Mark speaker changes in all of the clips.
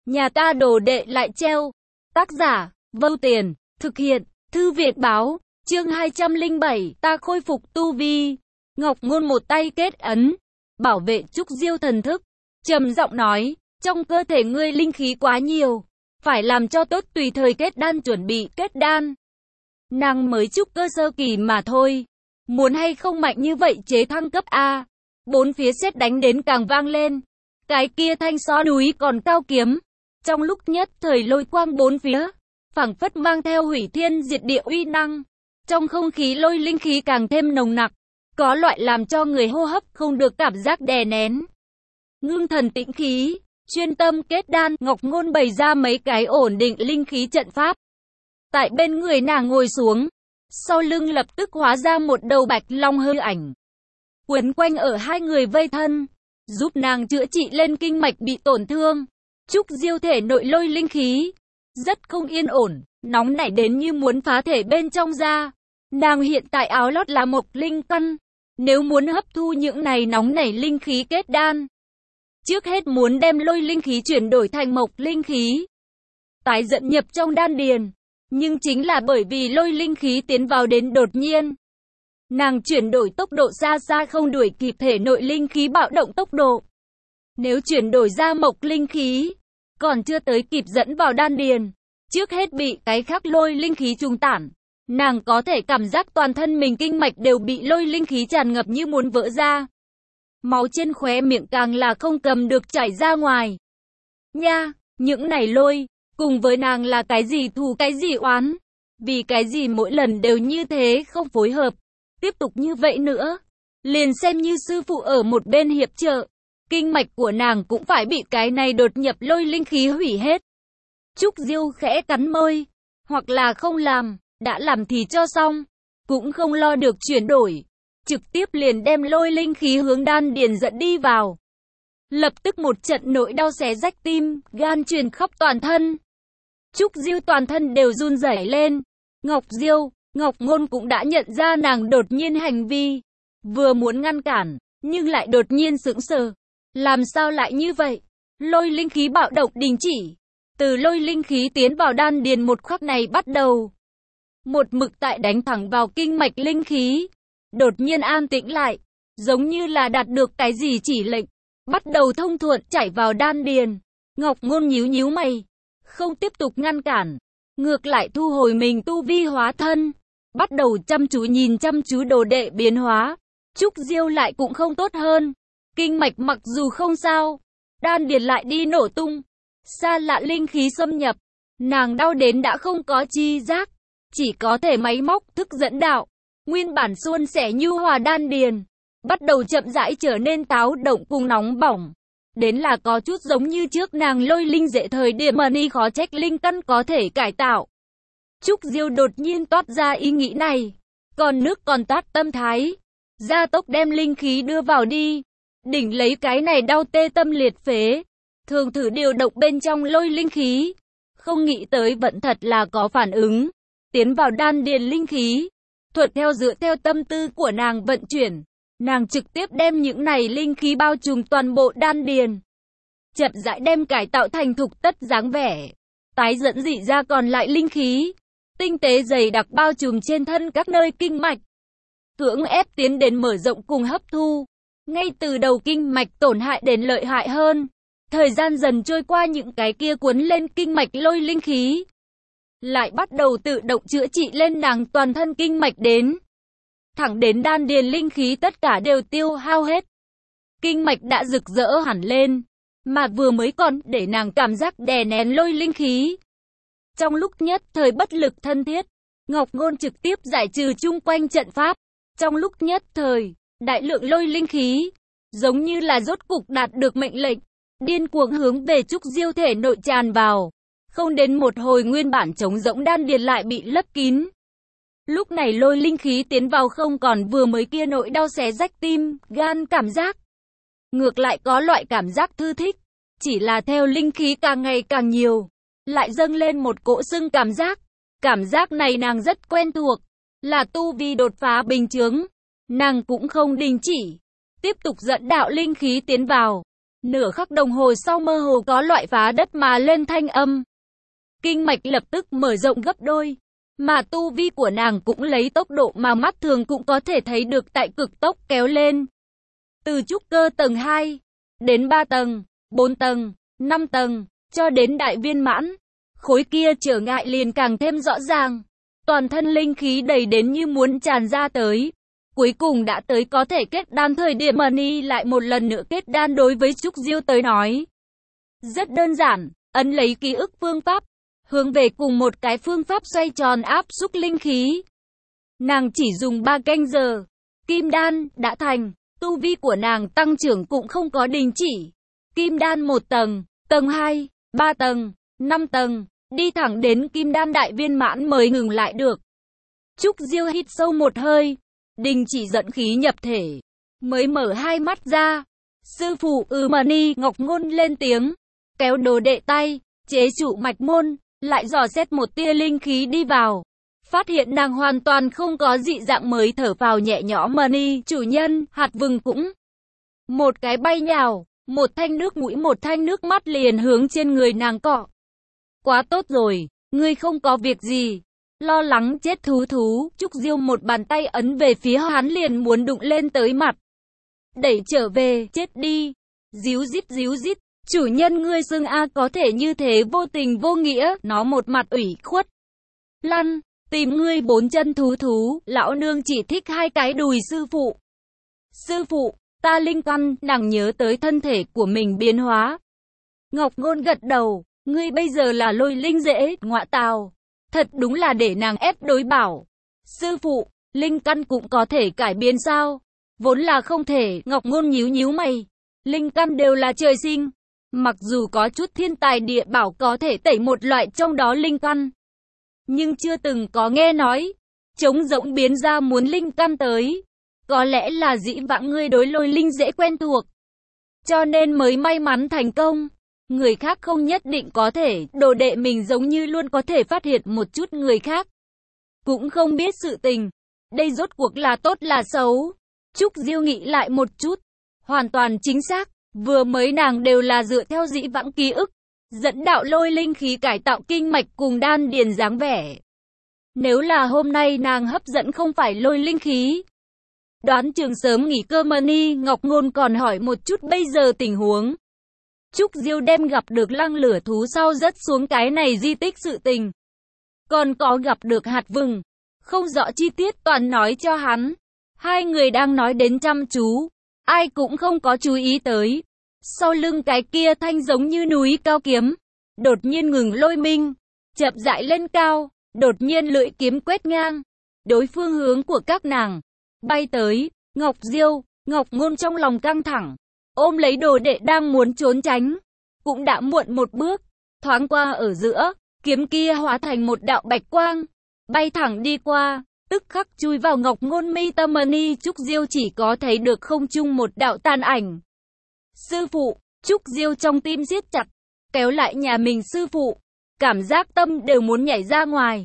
Speaker 1: Nhà ta đồ đệ lại treo. Tác giả, Vâu Tiền, thực hiện, Thư viện báo, chương 207, ta khôi phục tu vi. Ngọc Ngôn một tay kết ấn, bảo vệ Trúc Diêu thần thức, trầm giọng nói, trong cơ thể ngươi linh khí quá nhiều, phải làm cho tốt tùy thời kết đan chuẩn bị kết đan. Nàng mới trúc cơ sơ kỳ mà thôi, muốn hay không mạnh như vậy chế thăng cấp A. Bốn phía sét đánh đến càng vang lên, cái kia thanh so núi còn cao kiếm, trong lúc nhất thời lôi quang bốn phía, phảng phất mang theo hủy thiên diệt địa uy năng. Trong không khí lôi linh khí càng thêm nồng nặc, có loại làm cho người hô hấp không được cảm giác đè nén. Ngưng thần tĩnh khí, chuyên tâm kết đan, Ngọc Ngôn bày ra mấy cái ổn định linh khí trận pháp. Tại bên người nàng ngồi xuống, sau lưng lập tức hóa ra một đầu bạch long hư ảnh, quấn quanh ở hai người vây thân, giúp nàng chữa trị lên kinh mạch bị tổn thương. Trúc Diêu thể nội lôi linh khí rất không yên ổn, nóng nảy đến như muốn phá thể bên trong ra. Nàng hiện tại áo lót là mộc linh căn, nếu muốn hấp thu những này nóng nảy linh khí kết đan, trước hết muốn đem lôi linh khí chuyển đổi thành mộc linh khí, tái dẫn nhập trong đan điền. Nhưng chính là bởi vì lôi linh khí tiến vào đến đột nhiên, nàng chuyển đổi tốc độ xa xa không đuổi kịp thể nội linh khí bạo động tốc độ. Nếu chuyển đổi ra mộc linh khí, còn chưa tới kịp dẫn vào đan điền, trước hết bị cái khác lôi linh khí trùng tản. Nàng có thể cảm giác toàn thân mình kinh mạch đều bị lôi linh khí tràn ngập như muốn vỡ ra. Máu trên khóe miệng càng là không cầm được chảy ra ngoài. Nha, những này lôi, cùng với nàng là cái gì thù cái gì oán? Vì cái gì mỗi lần đều như thế không phối hợp? Tiếp tục như vậy nữa, liền xem như sư phụ ở một bên hiệp trợ, kinh mạch của nàng cũng phải bị cái này đột nhập lôi linh khí hủy hết. Trúc Diêu khẽ cắn môi, hoặc là không làm, đã làm thì cho xong, cũng không lo được chuyển đổi, trực tiếp liền đem lôi linh khí hướng đan điền dẫn đi vào. Lập tức một trận nỗi đau xé rách tim, gan truyền khắp toàn thân. Trúc Diêu toàn thân đều run rẩy lên. Ngọc Ngôn cũng đã nhận ra nàng đột nhiên hành vi, vừa muốn ngăn cản, nhưng lại đột nhiên sững sờ. Làm sao lại như vậy? Lôi linh khí bạo động đình chỉ. Từ lôi linh khí tiến vào đan điền một khắc này bắt đầu, một mực tại đánh thẳng vào kinh mạch linh khí, đột nhiên an tĩnh lại, giống như là đạt được cái gì chỉ lệnh, bắt đầu thông thuận chảy vào đan điền. Ngọc Ngôn nhíu nhíu mày, không tiếp tục ngăn cản, ngược lại thu hồi mình tu vi hóa thân, bắt đầu chăm chú nhìn chăm chú đồ đệ biến hóa. Trúc Diêu lại cũng không tốt hơn, kinh mạch mặc dù không sao, đan điền lại đi nổ tung, xa lạ linh khí xâm nhập, nàng đau đến đã không có chi giác, chỉ có thể máy móc thức dẫn đạo. Nguyên bản suôn sẻ nhu hòa đan điền, bắt đầu chậm rãi trở nên táo động cùng nóng bỏng. Đến là có chút giống như trước nàng lôi linh dễ thời điểm ni khó trách linh căn có thể cải tạo. Trúc Diêu đột nhiên toát ra ý nghĩ này, còn nước còn toát tâm thái, gia tốc đem linh khí đưa vào đi, đỉnh lấy cái này đau tê tâm liệt phế, thường thử điều động bên trong lôi linh khí, không nghĩ tới vẫn thật là có phản ứng, tiến vào đan điền linh khí, thuận theo dựa theo tâm tư của nàng vận chuyển. Nàng trực tiếp đem những này linh khí bao trùm toàn bộ đan điền, chậm rãi đem cải tạo thành thục tất dáng vẻ, tái dẫn dị ra còn lại linh khí, tinh tế dày đặc bao trùm trên thân các nơi kinh mạch, cưỡng ép tiến đến mở rộng cùng hấp thu. Ngay từ đầu kinh mạch tổn hại đến lợi hại hơn, thời gian dần trôi qua những cái kia cuốn lên kinh mạch lôi linh khí, lại bắt đầu tự động chữa trị lên nàng toàn thân kinh mạch đến. Thẳng đến đan điền linh khí tất cả đều tiêu hao hết. Kinh mạch đã rực rỡ hẳn lên, mà vừa mới còn để nàng cảm giác đè nén lôi linh khí. Trong lúc nhất thời bất lực thân thiết, Ngọc Ngôn trực tiếp giải trừ chung quanh trận pháp. Trong lúc nhất thời, đại lượng lôi linh khí, giống như là rốt cục đạt được mệnh lệnh, điên cuồng hướng về Trúc Diêu thể nội tràn vào. Không đến một hồi nguyên bản trống rỗng đan điền lại bị lấp kín. Lúc này lôi linh khí tiến vào không còn vừa mới kia nỗi đau xé rách tim, gan cảm giác. Ngược lại có loại cảm giác thư thích, chỉ là theo linh khí càng ngày càng nhiều, lại dâng lên một cỗ sưng cảm giác. Cảm giác này nàng rất quen thuộc, là tu vi đột phá bình chướng. Nàng cũng không đình chỉ, tiếp tục dẫn đạo linh khí tiến vào. Nửa khắc đồng hồ sau mơ hồ có loại phá đất mà lên thanh âm. Kinh mạch lập tức mở rộng gấp đôi, mà tu vi của nàng cũng lấy tốc độ mà mắt thường cũng có thể thấy được tại cực tốc kéo lên. Từ trúc cơ tầng 2, đến 3 tầng, 4 tầng, 5 tầng, cho đến đại viên mãn. Khối kia trở ngại liền càng thêm rõ ràng. Toàn thân linh khí đầy đến như muốn tràn ra tới. Cuối cùng đã tới có thể kết đan thời điểm Money lại một lần nữa kết đan đối với Trúc Diêu tới nói. Rất đơn giản, ấn lấy ký ức phương pháp, hướng về cùng một cái phương pháp xoay tròn áp xúc linh khí. Nàng chỉ dùng 3 canh giờ, kim đan đã thành, tu vi của nàng tăng trưởng cũng không có đình chỉ. Kim đan 1 tầng, tầng 2, 3 tầng, 5 tầng, đi thẳng đến kim đan đại viên mãn mới ngừng lại được. Trúc Diêu hít sâu một hơi, đình chỉ dẫn khí nhập thể, mới mở hai mắt ra. Sư phụ Money Ngọc Ngôn lên tiếng, kéo đồ đệ tay, chế trụ mạch môn, lại dò xét một tia linh khí đi vào. Phát hiện nàng hoàn toàn không có dị dạng mới thở vào nhẹ nhõm. Money chủ nhân, hạt vừng cũng một cái bay nhào, một thanh nước mũi một thanh nước mắt liền hướng trên người nàng cọ. Quá tốt rồi, ngươi không có việc gì. Lo lắng chết thú. Trúc Diêu một bàn tay ấn về phía hắn liền muốn đụng lên tới mặt. Đẩy trở về, chết đi. Díu dít. Chủ nhân ngươi xưng A có thể như thế vô tình vô nghĩa, nó một mặt ủy khuất. Lăn, tìm ngươi 4 chân thú, lão nương chỉ thích 2 cái đùi sư phụ. Sư phụ, ta linh căn, nàng nhớ tới thân thể của mình biến hóa. Ngọc Ngôn gật đầu, ngươi bây giờ là lôi linh dễ, ngọa tào. Thật đúng là để nàng ép đối bảo. Sư phụ, linh căn cũng có thể cải biến sao? Vốn là không thể, Ngọc Ngôn nhíu mày. Linh căn đều là trời sinh. Mặc dù có chút thiên tài địa bảo có thể tẩy một loại trong đó linh căn, nhưng chưa từng có nghe nói trống rỗng biến ra muốn linh căn tới. Có lẽ là dĩ vãng ngươi đối lôi linh dễ quen thuộc, cho nên mới may mắn thành công. Người khác không nhất định có thể, đồ đệ mình giống như luôn có thể phát hiện một chút người khác cũng không biết sự tình. Đây rốt cuộc là tốt là xấu? Trúc Diêu nghĩ lại một chút, hoàn toàn chính xác. Vừa mới nàng đều là dựa theo dĩ vãng ký ức, dẫn đạo lôi linh khí cải tạo kinh mạch cùng đan điền dáng vẻ. Nếu là hôm nay nàng hấp dẫn không phải lôi linh khí, đoán chừng sớm nghỉ cơ. Money Ngọc Ngôn còn hỏi một chút bây giờ tình huống. Trúc Diêu đem gặp được lăng lửa thú sau rất xuống cái này di tích sự tình. Còn có gặp được hạt vừng, không rõ chi tiết toàn nói cho hắn. Hai người đang nói đến chăm chú, ai cũng không có chú ý tới. Sau lưng cái kia thanh giống như núi cao kiếm, đột nhiên ngừng lôi minh, chậm rãi lên cao, đột nhiên lưỡi kiếm quét ngang. Đối phương hướng của các nàng, bay tới, Ngọc Diêu, Ngọc Ngôn trong lòng căng thẳng, ôm lấy đồ đệ đang muốn trốn tránh. Cũng đã muộn một bước, thoáng qua ở giữa, kiếm kia hóa thành một đạo bạch quang, bay thẳng đi qua, tức khắc chui vào Ngọc Ngôn mi tâm. Money Trúc Diêu chỉ có thấy được không trung một đạo tàn ảnh. Sư phụ, Trúc Diêu trong tim siết chặt, kéo lại nhà mình sư phụ, cảm giác tâm đều muốn nhảy ra ngoài.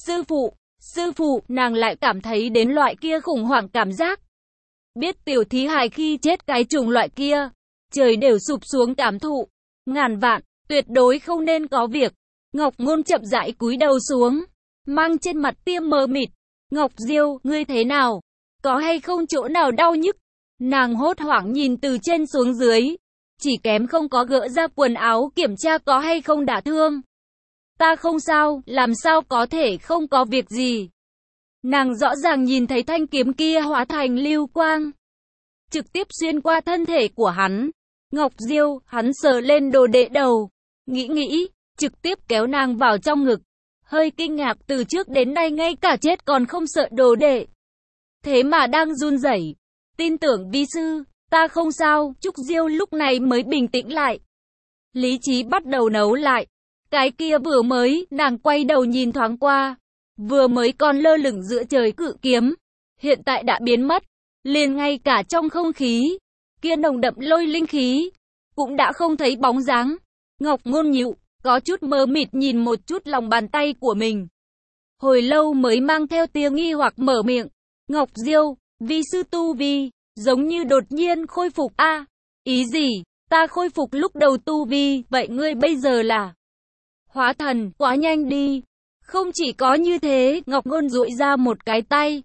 Speaker 1: Sư phụ, nàng lại cảm thấy đến loại kia khủng hoảng cảm giác. Biết tiểu thí hài khi chết cái chủng loại kia, trời đều sụp xuống cảm thụ. Ngàn vạn, tuyệt đối không nên có việc. Ngọc Ngôn chậm rãi cúi đầu xuống, mang trên mặt tiêm mờ mịt. Ngọc Diêu, ngươi thế nào? Có hay không chỗ nào đau nhức? Nàng hốt hoảng nhìn từ trên xuống dưới, chỉ kém không có gỡ ra quần áo kiểm tra có hay không đả thương. Ta không sao, làm sao có thể không có việc gì. Nàng rõ ràng nhìn thấy thanh kiếm kia hóa thành lưu quang, trực tiếp xuyên qua thân thể của hắn. Ngọc Diêu, hắn sờ lên đồ đệ đầu, nghĩ, trực tiếp kéo nàng vào trong ngực. Hơi kinh ngạc, từ trước đến nay ngay cả chết còn không sợ đồ đệ, thế mà đang run rẩy. Tin tưởng vi sư, ta không sao. Trúc Diêu lúc này mới bình tĩnh lại, lý trí bắt đầu nấu lại. Cái kia vừa mới, nàng quay đầu nhìn thoáng qua, vừa mới còn lơ lửng giữa trời cự kiếm, hiện tại đã biến mất. Liền ngay cả trong không khí, kia nồng đậm lôi linh khí, cũng đã không thấy bóng dáng. Ngọc Ngôn nhịu, có chút mơ mịt nhìn một chút lòng bàn tay của mình. Hồi lâu mới mang theo tiếng nghi hoặc mở miệng. Ngọc Diêu, vi sư tu vi, giống như đột nhiên khôi phục. Ý gì? Ta khôi phục lúc đầu tu vi, vậy ngươi bây giờ là hóa thần, quá nhanh đi. Không chỉ có như thế, Ngọc Ngôn duỗi ra một cái tay.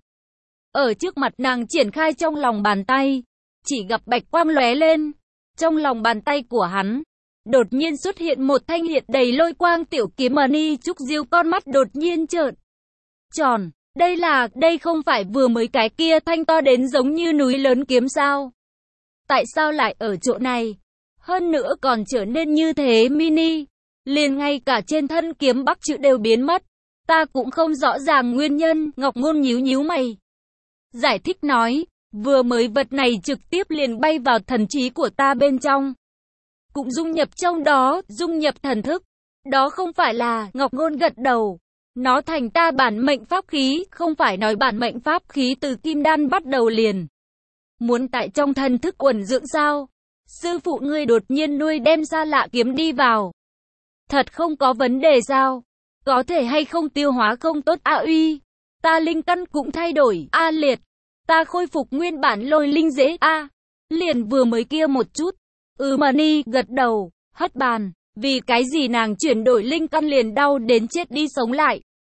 Speaker 1: Ở trước mặt nàng triển khai trong lòng bàn tay, chỉ gặp bạch quang lóe lên. Trong lòng bàn tay của hắn, đột nhiên xuất hiện một thanh hiện đầy lôi quang tiểu kiếm mani. Trúc Diêu con mắt đột nhiên trợn tròn. Đây không phải vừa mới cái kia thanh to đến giống như núi lớn kiếm sao? Tại sao lại ở chỗ này? Hơn nữa còn trở nên như thế mini. Liền ngay cả trên thân kiếm bắc chữ đều biến mất. Ta cũng không rõ ràng nguyên nhân. Ngọc Ngôn nhíu mày, giải thích nói, vừa mới vật này trực tiếp liền bay vào thần trí của ta bên trong. Cũng dung nhập trong đó, dung nhập thần thức. Đó không phải là, Ngọc Ngôn gật đầu. Nó thành ta bản mệnh pháp khí, không phải nói bản mệnh pháp khí từ kim đan bắt đầu liền. Muốn tại trong thần thức uẩn dưỡng sao? Sư phụ ngươi đột nhiên nuôi đem xa lạ kiếm đi vào. Thật không có vấn đề sao? Có thể hay không tiêu hóa không tốt a uy? Ta linh căn cũng thay đổi, a liệt. Ta khôi phục nguyên bản lôi linh dễ, a. Liền vừa mới kia một chút. Mani gật đầu, hất bàn. Vì cái gì nàng chuyển đổi linh căn liền đau đến chết đi sống lại.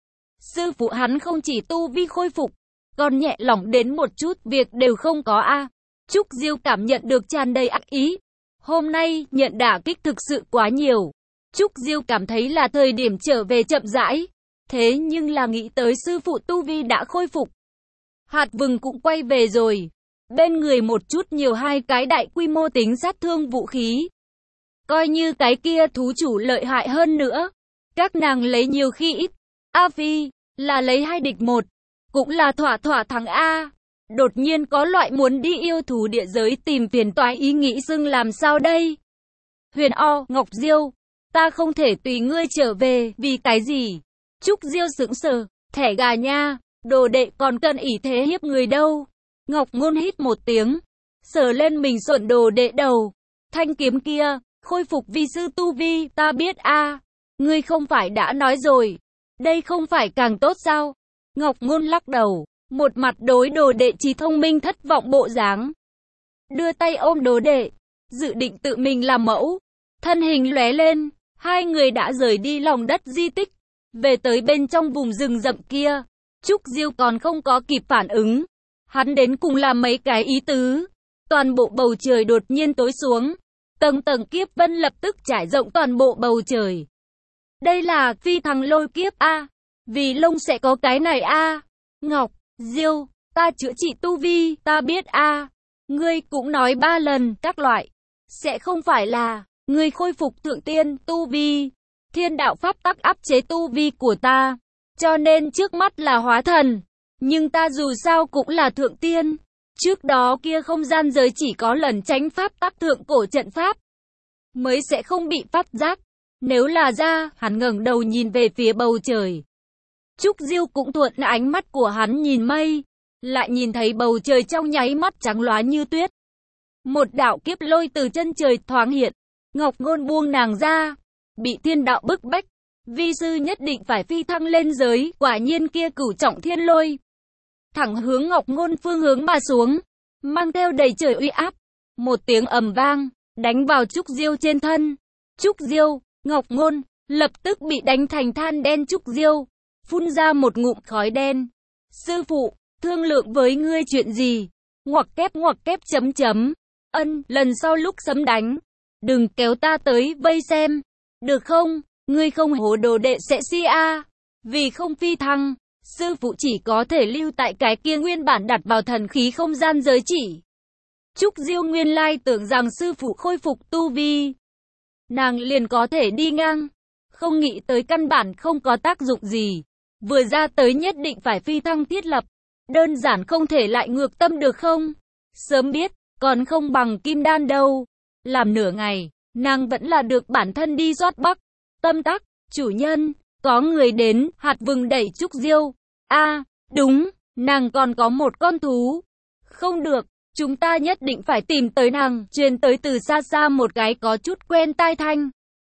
Speaker 1: Sư phụ hắn không chỉ tu vi khôi phục, còn nhẹ lỏng đến một chút, việc đều không có a. Trúc Diêu cảm nhận được tràn đầy ác ý. Hôm nay, nhận đả kích thực sự quá nhiều. Trúc Diêu cảm thấy là thời điểm trở về chậm rãi. Thế nhưng là nghĩ tới sư phụ tu vi đã khôi phục. Hạt vừng cũng quay về rồi. Bên người một chút nhiều 2 cái đại quy mô tính sát thương vũ khí. Coi như cái kia thú chủ lợi hại hơn nữa. Các nàng lấy nhiều khi ít. A Phi, là lấy 2 địch 1. Cũng là thỏa thắng A. Đột nhiên có loại muốn đi yêu thú địa giới tìm phiền toái ý nghĩ dưng làm sao đây? Huyền O, Ngọc Diêu, ta không thể tùy ngươi trở về, vì cái gì? Trúc Diêu sững sờ, thẻ gà nha, đồ đệ còn cần ỷ thế hiếp người đâu. Ngọc Ngôn hít một tiếng, sờ lên mình xuẩn đồ đệ đầu. Thanh kiếm kia, khôi phục vi sư tu vi, ta biết a. Ngươi không phải đã nói rồi, đây không phải càng tốt sao? Ngọc Ngôn lắc đầu, một mặt đối đồ đệ trí thông minh thất vọng bộ dáng. Đưa tay ôm đồ đệ, dự định tự mình làm mẫu. Thân hình lóe lên, 2 người đã rời đi lòng đất di tích, về tới bên trong vùng rừng rậm kia. Trúc Diêu còn không có kịp phản ứng. Hắn đến cùng làm mấy cái ý tứ. Toàn bộ bầu trời đột nhiên tối xuống. Tầng tầng kiếp vân lập tức trải rộng toàn bộ bầu trời. Đây là phi thăng lôi kiếp a. Vì lông sẽ có cái này a. Ngọc Diêu, ta chữa trị tu vi, ta biết a. Ngươi cũng nói 3 lần, các loại. Sẽ không phải là ngươi khôi phục thượng tiên tu vi. Thiên đạo pháp tắc áp chế tu vi của ta. Cho nên trước mắt là hóa thần. Nhưng ta dù sao cũng là thượng tiên. Trước đó kia không gian giới chỉ có lần tránh pháp tắc thượng cổ trận pháp. Mới sẽ không bị phát giác. Nếu là ra, hắn ngẩng đầu nhìn về phía bầu trời. Trúc Diêu cũng thuận ánh mắt của hắn nhìn mây. Lại nhìn thấy bầu trời trong nháy mắt trắng loá như tuyết. Một đạo kiếp lôi từ chân trời thoáng hiện. Ngọc Ngôn buông nàng ra. Bị thiên đạo bức bách. Vi sư nhất định phải phi thăng lên giới. Quả nhiên kia cửu trọng thiên lôi. Thẳng hướng Ngọc Ngôn phương hướng mà xuống. Mang theo đầy trời uy áp. Một tiếng ầm vang. Đánh vào Trúc Diêu trên thân. Trúc Diêu, Ngọc Ngôn. Lập tức bị đánh thành than đen. Trúc Diêu phun ra một ngụm khói đen. Sư phụ, thương lượng với ngươi chuyện gì? Ngoặc kép chấm chấm. Lần sau lúc sấm đánh, đừng kéo ta tới vây xem. Được không? Ngươi không hố đồ đệ sẽ si a. Vì không phi thăng, sư phụ chỉ có thể lưu tại cái kia nguyên bản đặt vào thần khí không gian giới chỉ. Trúc Diêu nguyên lai tưởng rằng sư phụ khôi phục tu vi, nàng liền có thể đi ngang. Không nghĩ tới căn bản không có tác dụng gì. Vừa ra tới nhất định phải phi thăng thiết lập. Đơn giản không thể lại ngược tâm được không? Sớm biết, còn không bằng kim đan đâu. Làm nửa ngày, nàng vẫn là được bản thân đi rót bắc. Tâm tắc, chủ nhân, có người đến, hạt vừng đẩy Trúc Diêu. A, đúng, nàng còn có một con thú. Không được, chúng ta nhất định phải tìm tới nàng, truyền tới từ xa xa một cái có chút quen tai thanh.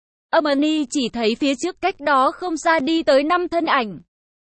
Speaker 1: Mani chỉ thấy phía trước cách đó không xa đi tới 5 thân ảnh.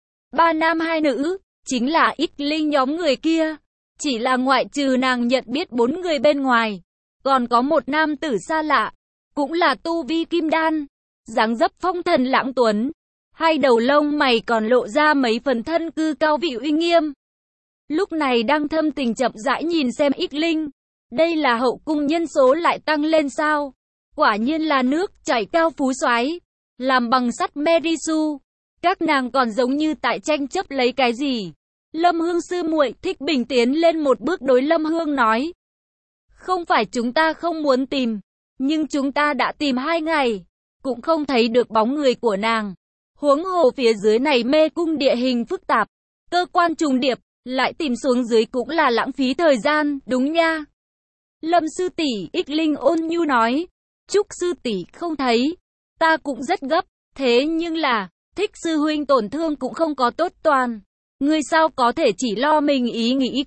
Speaker 1: 3 nam 2 nữ, chính là ít linh nhóm người kia. Chỉ là ngoại trừ nàng nhận biết 4 người bên ngoài. Còn có một nam tử xa lạ, cũng là tu vi kim đan, dáng dấp phong thần lãng tuấn, hai đầu lông mày còn lộ ra mấy phần thân cư cao vị uy nghiêm. Lúc này đang thâm tình chậm rãi nhìn xem Ít Linh. Đây là hậu cung nhân số lại tăng lên sao? Quả nhiên là nước chảy cao phú soái, làm bằng sắt Merisu. Các nàng còn giống như tại tranh chấp lấy cái gì? Lâm Hương sư muội. Thích Bình tiến lên một bước đối Lâm Hương nói. Không phải chúng ta không muốn tìm, nhưng chúng ta đã tìm 2 ngày, cũng không thấy được bóng người của nàng. Huống hồ phía dưới này mê cung địa hình phức tạp, cơ quan trùng điệp, lại tìm xuống dưới cũng là lãng phí thời gian, đúng nha. Lâm sư tỷ, Ít Linh ôn nhu nói. Trúc sư tỷ không thấy, ta cũng rất gấp, thế nhưng là, Thích sư huynh tổn thương cũng không có tốt toàn. Ngươi sao có thể chỉ lo mình ý nghĩ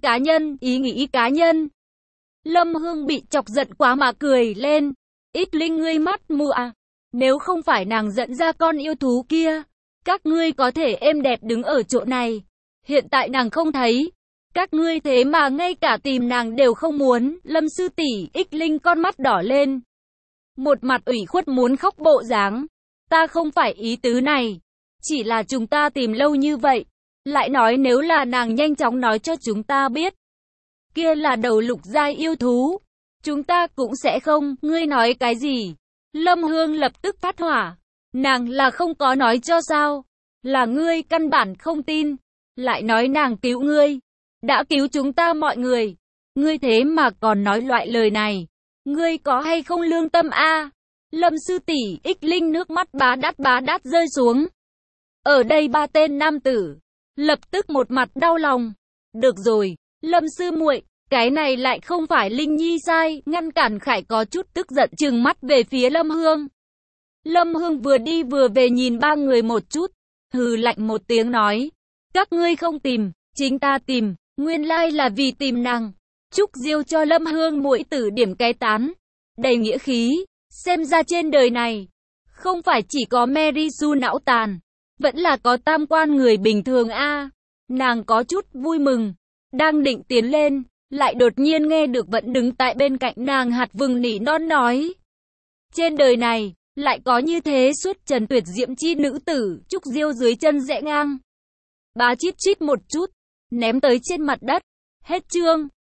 Speaker 1: cá nhân. Lâm Hương bị chọc giận quá mà cười lên. Ít Linh ngươi mắt mù à? Nếu không phải nàng dẫn ra con yêu thú kia, các ngươi có thể êm đẹp đứng ở chỗ này. Hiện tại nàng không thấy, các ngươi thế mà ngay cả tìm nàng đều không muốn. Lâm sư tỷ, Ít Linh con mắt đỏ lên, một mặt ủy khuất muốn khóc bộ dáng. Ta không phải ý tứ này, chỉ là chúng ta tìm lâu như vậy, lại nói nếu là nàng nhanh chóng nói cho chúng ta biết, kia là đầu lục giai yêu thú, chúng ta cũng sẽ không. Ngươi nói cái gì? Lâm Hương lập tức phát hỏa. Nàng là không có nói cho sao? Là ngươi căn bản không tin, lại nói nàng cứu ngươi, đã cứu chúng ta mọi người. Ngươi thế mà còn nói loại lời này, ngươi có hay không lương tâm a? Lâm sư tỷ, Ít Linh nước mắt bá đát rơi xuống. Ở đây 3 tên nam tử lập tức một mặt đau lòng. Được rồi, Lâm sư muội, cái này lại không phải Linh Nhi sai. Ngăn cản Khải có chút tức giận trừng mắt về phía Lâm Hương. Lâm Hương vừa đi vừa về nhìn 3 người một chút, hừ lạnh một tiếng nói. Các ngươi không tìm, chính ta tìm, nguyên lai là vì tìm nàng. Trúc Diêu cho Lâm Hương muội tử điểm cái tán, đầy nghĩa khí. Xem ra trên đời này, không phải chỉ có Merisu não tàn, vẫn là có tam quan người bình thường a. Nàng có chút vui mừng, đang định tiến lên, lại đột nhiên nghe được vẫn đứng tại bên cạnh nàng Hạt Vừng nỉ non nói. Trên đời này, lại có như thế xuất trần tuyệt diễm chi nữ tử. Trúc Diêu dưới chân rẽ ngang, bá chít chít một chút, ném tới trên mặt đất. Hết chương.